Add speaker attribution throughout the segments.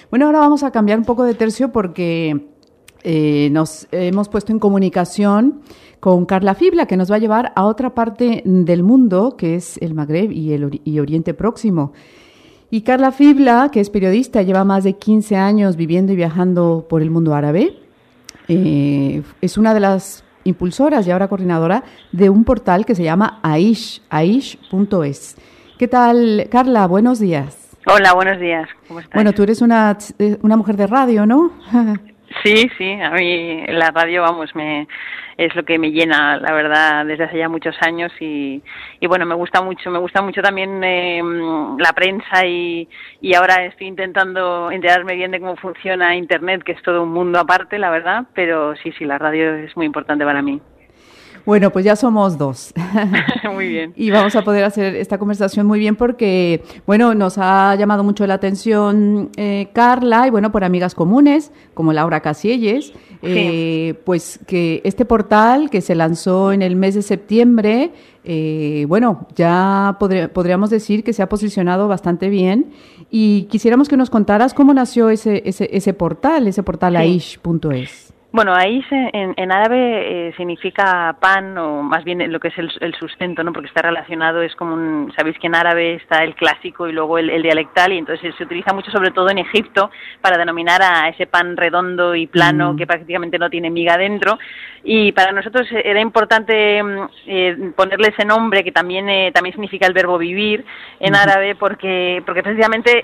Speaker 1: Bueno, ahora vamos a cambiar un poco de tercio porque nos hemos puesto en comunicación con Carla Fibla, que nos va a llevar a otra parte del mundo, que es el Magreb y Oriente Próximo. Y Carla Fibla, que es periodista, lleva más de 15 años viviendo y viajando por el mundo árabe. Es una de las impulsoras y ahora coordinadora de un portal que se llama Aish.es. ¿Qué tal, Carla? Buenos días.
Speaker 2: Hola, buenos días. ¿Cómo estás?
Speaker 1: Bueno, tú eres una mujer de radio, ¿no?
Speaker 2: Sí, a mí la radio, es lo que me llena, la verdad, desde hace ya muchos años y bueno, me gusta mucho también la prensa y ahora estoy intentando enterarme bien de cómo funciona Internet, que es todo un mundo aparte, la verdad, pero sí, la radio es muy importante para mí.
Speaker 1: Bueno, pues ya somos dos.
Speaker 2: Muy bien.
Speaker 1: Y vamos a poder hacer esta conversación muy bien porque, bueno, nos ha llamado mucho la atención Carla y, bueno, por amigas comunes como Laura Casielles, pues que este portal que se lanzó en el mes de septiembre, bueno, ya podríamos decir que se ha posicionado bastante bien y quisiéramos que nos contaras cómo nació ese portal Aish.es.
Speaker 2: Bueno, Aish en árabe significa pan, o más bien lo que es el sustento, ¿no? Porque está relacionado, es como sabéis que en árabe está el clásico y luego el dialectal, y entonces se utiliza mucho, sobre todo en Egipto, para denominar a ese pan redondo y plano que prácticamente no tiene miga dentro. Y para nosotros era importante ponerle ese nombre, que también significa el verbo vivir en árabe, porque precisamente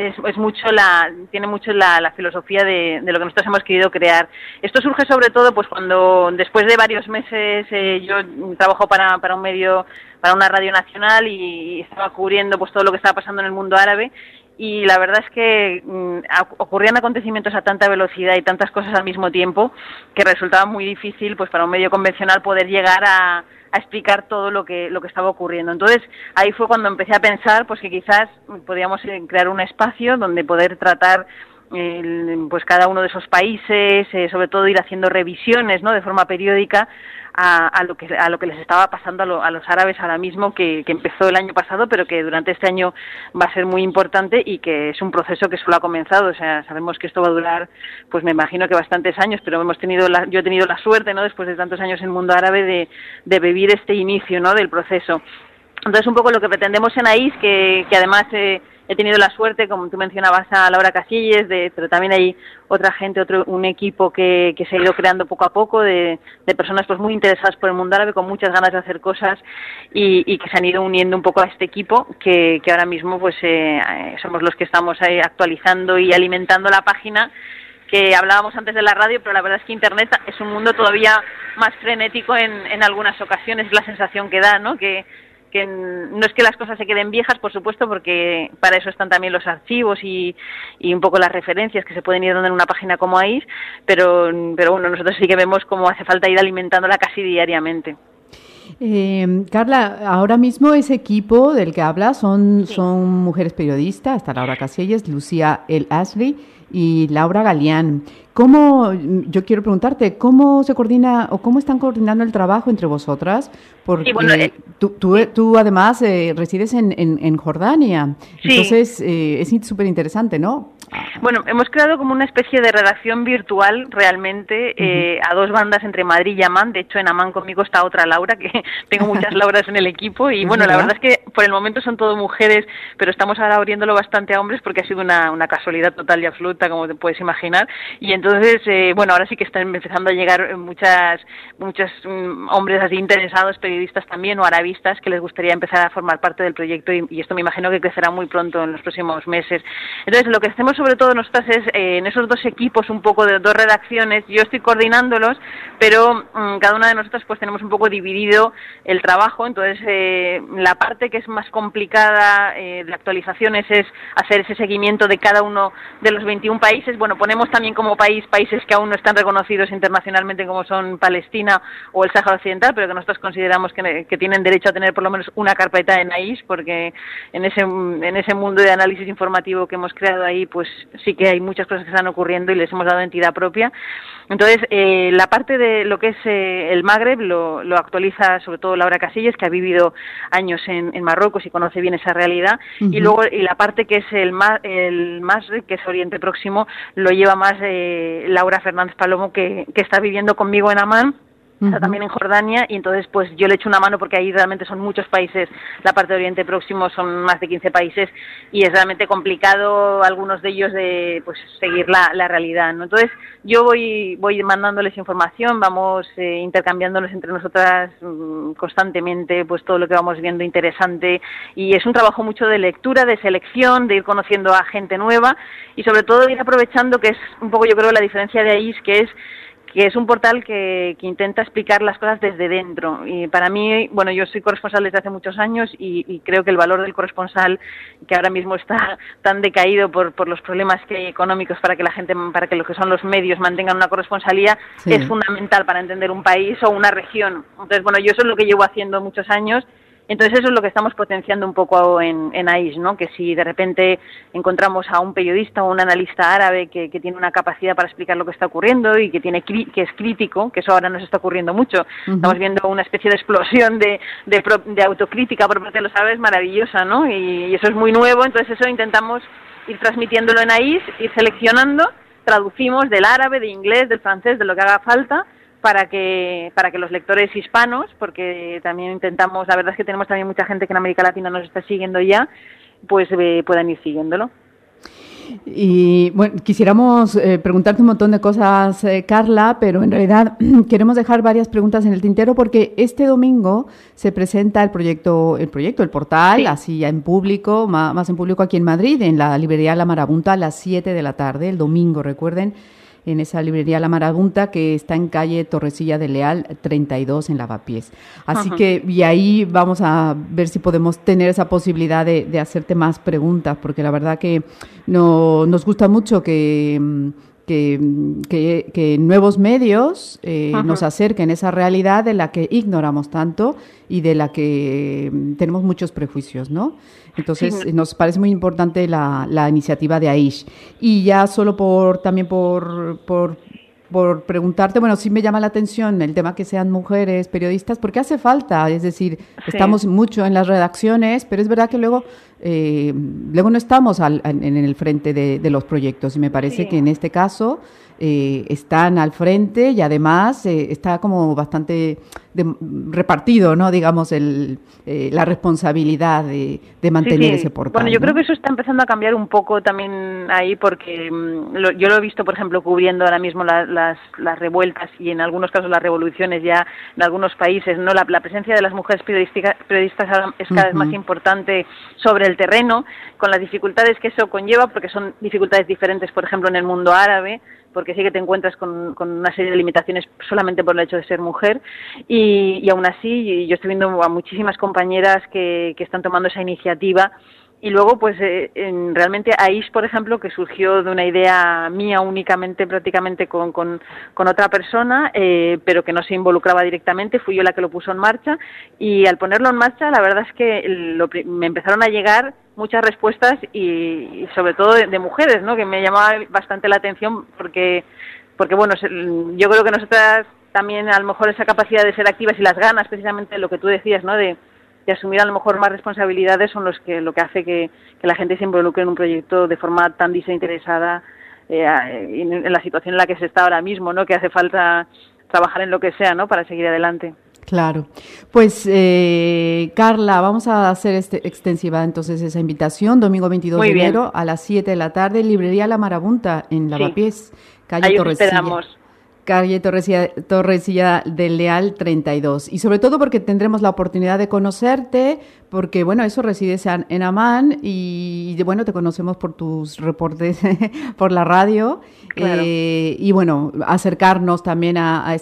Speaker 2: tiene mucho la filosofía de lo que nosotros hemos querido crear. Esto surge sobre todo pues cuando después de varios meses yo trabajo para un medio, para una radio nacional, y estaba cubriendo pues todo lo que estaba pasando en el mundo árabe. Y la verdad es que ocurrían acontecimientos a tanta velocidad y tantas cosas al mismo tiempo que resultaba muy difícil pues para un medio convencional poder llegar a explicar todo lo que estaba ocurriendo. Entonces ahí fue cuando empecé a pensar pues que quizás podíamos crear un espacio donde poder tratar pues cada uno de esos países, sobre todo ir haciendo revisiones, ¿no?, de forma periódica a lo que les estaba pasando a los árabes ahora mismo, que empezó el año pasado, pero que durante este año va a ser muy importante y que es un proceso que solo ha comenzado. O sea, sabemos que esto va a durar, pues me imagino que bastantes años, pero yo he tenido la suerte, ¿no?, después de tantos años en el mundo árabe, de vivir este inicio, ¿no?, del proceso. Entonces, un poco lo que pretendemos en Aish, que además he tenido la suerte, como tú mencionabas, a Laura Casillas, pero también hay otra gente, un equipo que se ha ido creando poco a poco de personas pues muy interesadas por el mundo árabe, con muchas ganas de hacer cosas y que se han ido uniendo un poco a este equipo que ahora mismo pues somos los que estamos ahí actualizando y alimentando la página, que hablábamos antes de la radio, pero la verdad es que Internet es un mundo todavía más frenético en algunas ocasiones, es la sensación que da, ¿no?, que no es que las cosas se queden viejas, por supuesto, porque para eso están también los archivos y un poco las referencias que se pueden ir dando en una página como Aish, pero bueno, nosotros sí que vemos cómo hace falta ir alimentándola casi diariamente.
Speaker 1: Carla, ahora mismo ese equipo del que hablas son mujeres periodistas, está Laura Casielles, Lucía El Asri y Laura Galeán. Yo quiero preguntarte, ¿cómo se coordina o cómo están coordinando el trabajo entre vosotras? Porque tú además resides en Jordania, entonces es súper interesante, ¿no?
Speaker 2: Bueno, hemos creado como una especie de redacción virtual realmente a dos bandas entre Madrid y Amán. De hecho, en Amán conmigo está otra Laura, que tengo muchas Lauras en el equipo, y bueno, la verdad es que por el momento son todo mujeres, pero estamos ahora abriéndolo bastante a hombres porque ha sido una casualidad total y absoluta, como te puedes imaginar, y entonces, bueno, ahora sí que están empezando a llegar muchos hombres así interesados, periodistas también, o arabistas, que les gustaría empezar a formar parte del proyecto, y esto me imagino que crecerá muy pronto en los próximos meses. Entonces, lo que hacemos sobre todo nosotras es, en esos dos equipos, un poco de dos redacciones, yo estoy coordinándolos, pero cada una de nosotras pues tenemos un poco dividido el trabajo. Entonces, la parte que es más complicada de actualizaciones es hacer ese seguimiento de cada uno de los 21 países. Bueno, ponemos también como países que aún no están reconocidos internacionalmente, como son Palestina o el Sáhara Occidental, pero que nosotros consideramos que tienen derecho a tener por lo menos una carpeta en Aish, porque en ese mundo de análisis informativo que hemos creado ahí, pues sí que hay muchas cosas que están ocurriendo y les hemos dado entidad propia. Entonces, la parte de lo que es el Magreb lo actualiza sobre todo Laura Casillas, que ha vivido años en Marruecos y conoce bien esa realidad, y luego la parte que es el Masrek, que es Oriente Próximo, Próximo lo lleva más Laura Fernández Palomo, que está viviendo conmigo en Amán. Está también en Jordania, y entonces pues yo le echo una mano porque ahí realmente son muchos países, la parte de Oriente Próximo son más de 15 países y es realmente complicado algunos de ellos de pues seguir la realidad, ¿no? Entonces yo voy mandándoles información, vamos intercambiándonos entre nosotras constantemente pues todo lo que vamos viendo interesante, y es un trabajo mucho de lectura, de selección, de ir conociendo a gente nueva y sobre todo ir aprovechando, que es un poco yo creo la diferencia de AIS, que es un portal que intenta explicar las cosas desde dentro. Y para mí, bueno, yo soy corresponsal desde hace muchos años y creo que el valor del corresponsal, que ahora mismo está tan decaído por los problemas que hay económicos para que la gente, para que lo que son los medios mantengan una corresponsalía, sí, es fundamental para entender un país o una región. Entonces, bueno, yo eso es lo que llevo haciendo muchos años. Entonces eso es lo que estamos potenciando un poco en AIS, ¿no? Que si de repente encontramos a un periodista o un analista árabe que tiene una capacidad para explicar lo que está ocurriendo y que es crítico, que eso ahora nos está ocurriendo mucho, estamos viendo una especie de explosión de autocrítica por parte de los árabes maravillosa, ¿no? Y eso es muy nuevo, entonces eso intentamos ir transmitiéndolo en AIS, ir seleccionando, traducimos del árabe, de inglés, del francés, de lo que haga falta, para que los lectores hispanos, porque también intentamos, la verdad es que tenemos también mucha gente que en América Latina nos está siguiendo ya, pues puedan ir siguiéndolo.
Speaker 1: Y bueno, quisiéramos preguntarte un montón de cosas, Carla, pero en realidad queremos dejar varias preguntas en el tintero porque este domingo se presenta el portal, sí, así ya en público, más en público aquí en Madrid, en la librería La Marabunta a las 7 de la tarde, el domingo, recuerden, en esa librería La Marabunta, que está en calle Torrecilla de Leal 32 en Lavapiés. Así que, y ahí vamos a ver si podemos tener esa posibilidad de hacerte más preguntas, porque la verdad que nos gusta mucho que nuevos medios nos acerquen esa realidad de la que ignoramos tanto y de la que tenemos muchos prejuicios, ¿no? Entonces, sí, nos parece muy importante la iniciativa de AIS. Y ya solo por preguntarte, bueno, sí me llama la atención el tema que sean mujeres periodistas, porque hace falta, es decir, sí, estamos mucho en las redacciones, pero es verdad que luego no estamos en el frente de los proyectos, y me parece, sí, que en este caso están al frente y además está como bastante repartido, ¿no? Digamos, la responsabilidad de mantener, sí, ese portal.
Speaker 2: Bueno, yo,
Speaker 1: ¿no?
Speaker 2: Creo que eso está empezando a cambiar un poco también ahí, porque yo lo he visto, por ejemplo, cubriendo ahora mismo las revueltas y en algunos casos las revoluciones ya en algunos países, ¿no? La presencia de las mujeres periodistas ahora es cada vez más importante sobre el terreno, con las dificultades que eso conlleva, porque son dificultades diferentes, por ejemplo, en el mundo árabe, porque sí que te encuentras con una serie de limitaciones solamente por el hecho de ser mujer, y aún así yo estoy viendo a muchísimas compañeras que están tomando esa iniciativa. Y luego, pues, realmente AIS, por ejemplo, que surgió de una idea mía únicamente, prácticamente con otra persona, pero que no se involucraba directamente, fui yo la que lo puso en marcha, y al ponerlo en marcha, la verdad es que me empezaron a llegar muchas respuestas y sobre todo de mujeres, ¿no? Que me llamaba bastante la atención porque bueno, yo creo que nosotras también, a lo mejor, esa capacidad de ser activas y las ganas, precisamente lo que tú decías, ¿no? De asumir a lo mejor más responsabilidades son lo que hace que la gente se involucre en un proyecto de forma tan desinteresada en la situación en la que se está ahora mismo, ¿no? Que hace falta trabajar en lo que sea, ¿no? Para seguir adelante.
Speaker 1: Claro. Pues, Carla, vamos a hacer extensiva entonces esa invitación, domingo 22 de enero a las 7 de la tarde, librería La Marabunta en Lavapiés, calle Torrecilla. Calle Torrecilla del Leal 32. Y sobre todo porque tendremos la oportunidad de conocerte, porque, bueno, eso resides en Amán y, bueno, te conocemos por tus reportes por la radio. Claro. Y, bueno, acercarnos también a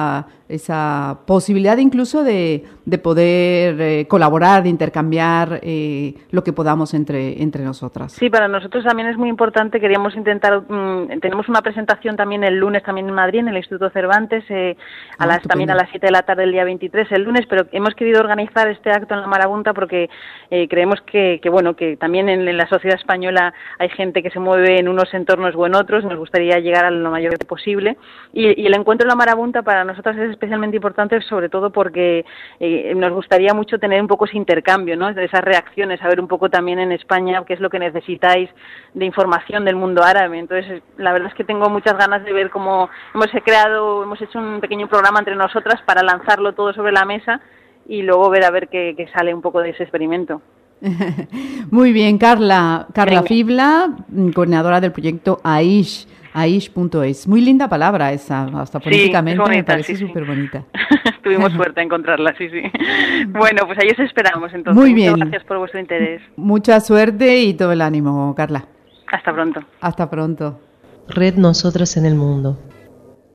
Speaker 1: esa posibilidad incluso de poder colaborar, de intercambiar lo que podamos entre nosotras.
Speaker 2: Sí, para nosotros también es muy importante. Queríamos intentar, tenemos una presentación también el lunes también en Madrid, en el Instituto Cervantes, también a las 7 de la tarde el día 23, el lunes, pero hemos querido organizar este acto en La Marabunta porque creemos que también en la sociedad española hay gente que se mueve en unos entornos o en otros, nos gustaría llegar a lo mayor posible, y el encuentro en La Marabunta para nosotros es especialmente importante, sobre todo porque nos gustaría mucho tener un poco ese intercambio, ¿no? De esas reacciones, saber un poco también en España qué es lo que necesitáis de información del mundo árabe. Entonces, la verdad es que tengo muchas ganas de ver cómo hemos hecho un pequeño programa entre nosotras para lanzarlo todo sobre la mesa y luego ver a ver qué sale un poco de ese experimento.
Speaker 1: Muy bien, Carla Fibla, coordinadora del proyecto Aish.es. Muy linda palabra esa, hasta políticamente bonita, me parece súper bonita.
Speaker 2: Tuvimos suerte a encontrarla, sí. Bueno, pues ahí os esperamos entonces.
Speaker 1: Muy bien.
Speaker 2: Muchas gracias por vuestro interés.
Speaker 1: Mucha suerte y todo el ánimo, Carla.
Speaker 2: Hasta pronto.
Speaker 1: Hasta pronto.
Speaker 3: Red Nosotros en el Mundo.